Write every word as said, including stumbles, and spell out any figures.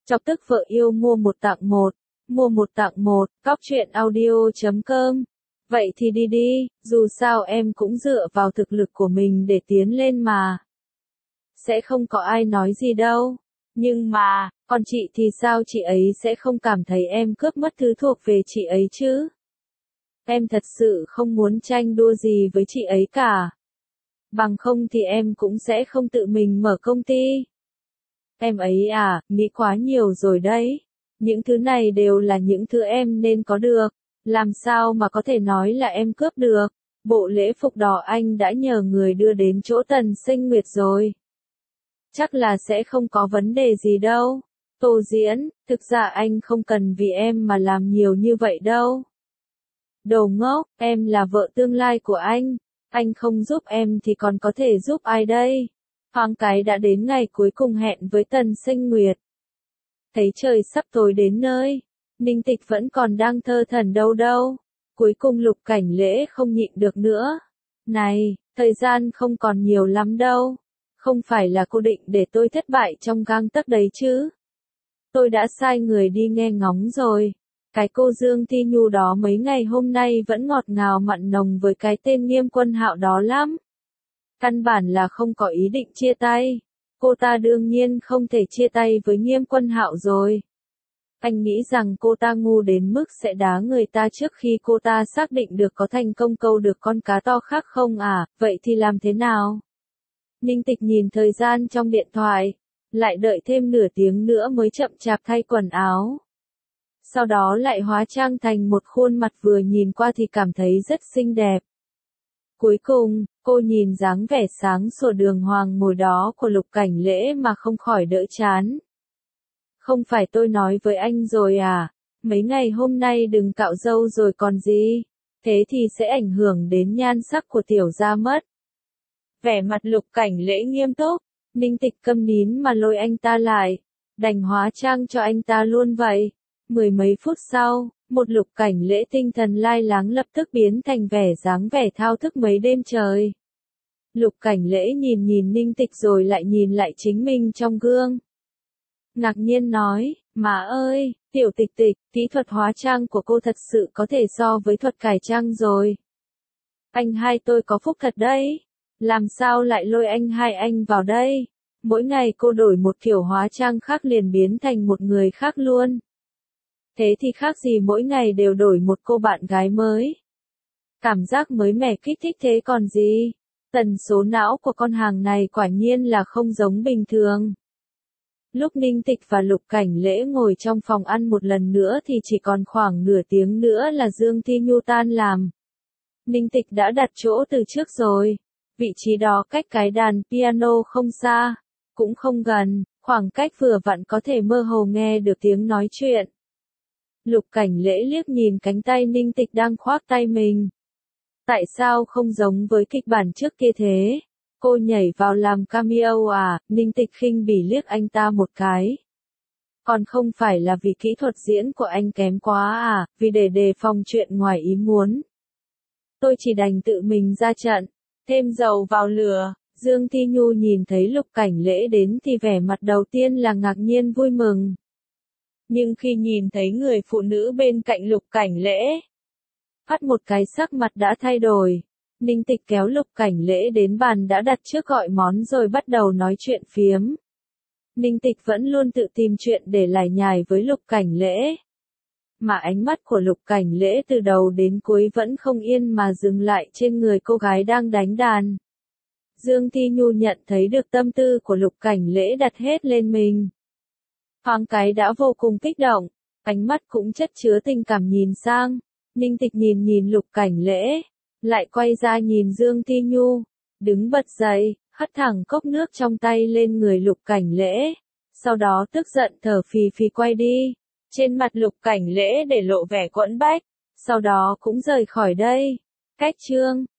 Chọc tức vợ yêu mua một tặng một, mua một tặng một, cóc truyện audio chấm com. Vậy thì đi đi, dù sao em cũng dựa vào thực lực của mình để tiến lên mà. Sẽ không có ai nói gì đâu. Nhưng mà, còn chị thì sao, chị ấy sẽ không cảm thấy em cướp mất thứ thuộc về chị ấy chứ? Em thật sự không muốn tranh đua gì với chị ấy cả. Bằng không thì em cũng sẽ không tự mình mở công ty. Em ấy à, nghĩ quá nhiều rồi đấy. Những thứ này đều là những thứ em nên có được. Làm sao mà có thể nói là em cướp được. Bộ lễ phục đỏ anh đã nhờ người đưa đến chỗ Tần Sinh Nguyệt rồi. Chắc là sẽ không có vấn đề gì đâu. Tô Diễn, thực ra anh không cần vì em mà làm nhiều như vậy đâu. Đồ ngốc, em là vợ tương lai của anh. Anh không giúp em thì còn có thể giúp ai đây? Thoáng cái đã đến ngày cuối cùng hẹn với Tần Sinh Nguyệt. Thấy trời sắp tối đến nơi, Ninh Tịch vẫn còn đang thơ thẩn đâu đâu. Cuối cùng Lục Cảnh Lễ không nhịn được nữa. Này, thời gian không còn nhiều lắm đâu. Không phải là cô định để tôi thất bại trong gang tấc đấy chứ? Tôi đã sai người đi nghe ngóng rồi. Cái cô Dương Thi Nhu đó mấy ngày hôm nay vẫn ngọt ngào mặn nồng với cái tên Nghiêm Quân Hạo đó lắm. Căn bản là không có ý định chia tay. Cô ta đương nhiên không thể chia tay với Nghiêm Quân Hạo rồi. Anh nghĩ rằng cô ta ngu đến mức sẽ đá người ta trước khi cô ta xác định được có thành công câu được con cá to khác không à, vậy thì làm thế nào? Ninh Tịch nhìn thời gian trong điện thoại, lại đợi thêm nửa tiếng nữa mới chậm chạp thay quần áo. Sau đó lại hóa trang thành một khuôn mặt vừa nhìn qua thì cảm thấy rất xinh đẹp. Cuối cùng, cô nhìn dáng vẻ sáng sủa đường hoàng ngồi đó của Lục Cảnh Lễ mà không khỏi đỡ chán. Không phải tôi nói với anh rồi à, mấy ngày hôm nay đừng cạo râu rồi còn gì, thế thì sẽ ảnh hưởng đến nhan sắc của tiểu gia mất. Vẻ mặt Lục Cảnh Lễ nghiêm túc, Ninh Tịch câm nín mà lôi anh ta lại, đành hóa trang cho anh ta luôn vậy. Mười mấy phút sau, một Lục Cảnh Lễ tinh thần lai láng lập tức biến thành vẻ dáng vẻ thao thức mấy đêm trời. Lục Cảnh Lễ nhìn nhìn Ninh Tịch rồi lại nhìn lại chính mình trong gương. Ngạc nhiên nói, má ơi, tiểu Tịch Tịch, kỹ thuật hóa trang của cô thật sự có thể so với thuật cải trang rồi. Anh hai tôi có phúc thật đấy. Làm sao lại lôi anh hai anh vào đây? Mỗi ngày cô đổi một kiểu hóa trang khác liền biến thành một người khác luôn. Thế thì khác gì mỗi ngày đều đổi một cô bạn gái mới. Cảm giác mới mẻ kích thích thế còn gì. Tần số não của con hàng này quả nhiên là không giống bình thường. Lúc Ninh Tịch và Lục Cảnh Lễ ngồi trong phòng ăn một lần nữa thì chỉ còn khoảng nửa tiếng nữa là Dương Thi Nhu tan làm. Ninh Tịch đã đặt chỗ từ trước rồi. Vị trí đó cách cái đàn piano không xa, cũng không gần, khoảng cách vừa vặn có thể mơ hồ nghe được tiếng nói chuyện. Lục Cảnh Lễ liếc nhìn cánh tay Ninh Tịch đang khoác tay mình. Tại sao không giống với kịch bản trước kia thế? Cô nhảy vào làm cameo à? Ninh Tịch khinh bỉ liếc anh ta một cái. Còn không phải là vì kỹ thuật diễn của anh kém quá à, vì để đề phòng chuyện ngoài ý muốn. Tôi chỉ đành tự mình ra trận, thêm dầu vào lửa. Dương Thi Nhu nhìn thấy Lục Cảnh Lễ đến thì vẻ mặt đầu tiên là ngạc nhiên vui mừng. Nhưng khi nhìn thấy người phụ nữ bên cạnh Lục Cảnh Lễ, phát một cái sắc mặt đã thay đổi. Ninh Tịch kéo Lục Cảnh Lễ đến bàn đã đặt trước gọi món rồi bắt đầu nói chuyện phiếm. Ninh Tịch vẫn luôn tự tìm chuyện để lải nhải với Lục Cảnh Lễ. Mà ánh mắt của Lục Cảnh Lễ từ đầu đến cuối vẫn không yên mà dừng lại trên người cô gái đang đánh đàn. Dương Thi Nhu nhận thấy được tâm tư của Lục Cảnh Lễ đặt hết lên mình. Thoáng cái đã vô cùng kích động, ánh mắt cũng chất chứa tình cảm nhìn sang. Ninh Tịch nhìn nhìn Lục Cảnh Lễ, lại quay ra nhìn Dương Thi Nhu, đứng bật dậy, hất thẳng cốc nước trong tay lên người Lục Cảnh Lễ, sau đó tức giận thở phì phì quay đi. Trên mặt Lục Cảnh Lễ để lộ vẻ quẫn bách, sau đó cũng rời khỏi đây. Cách chương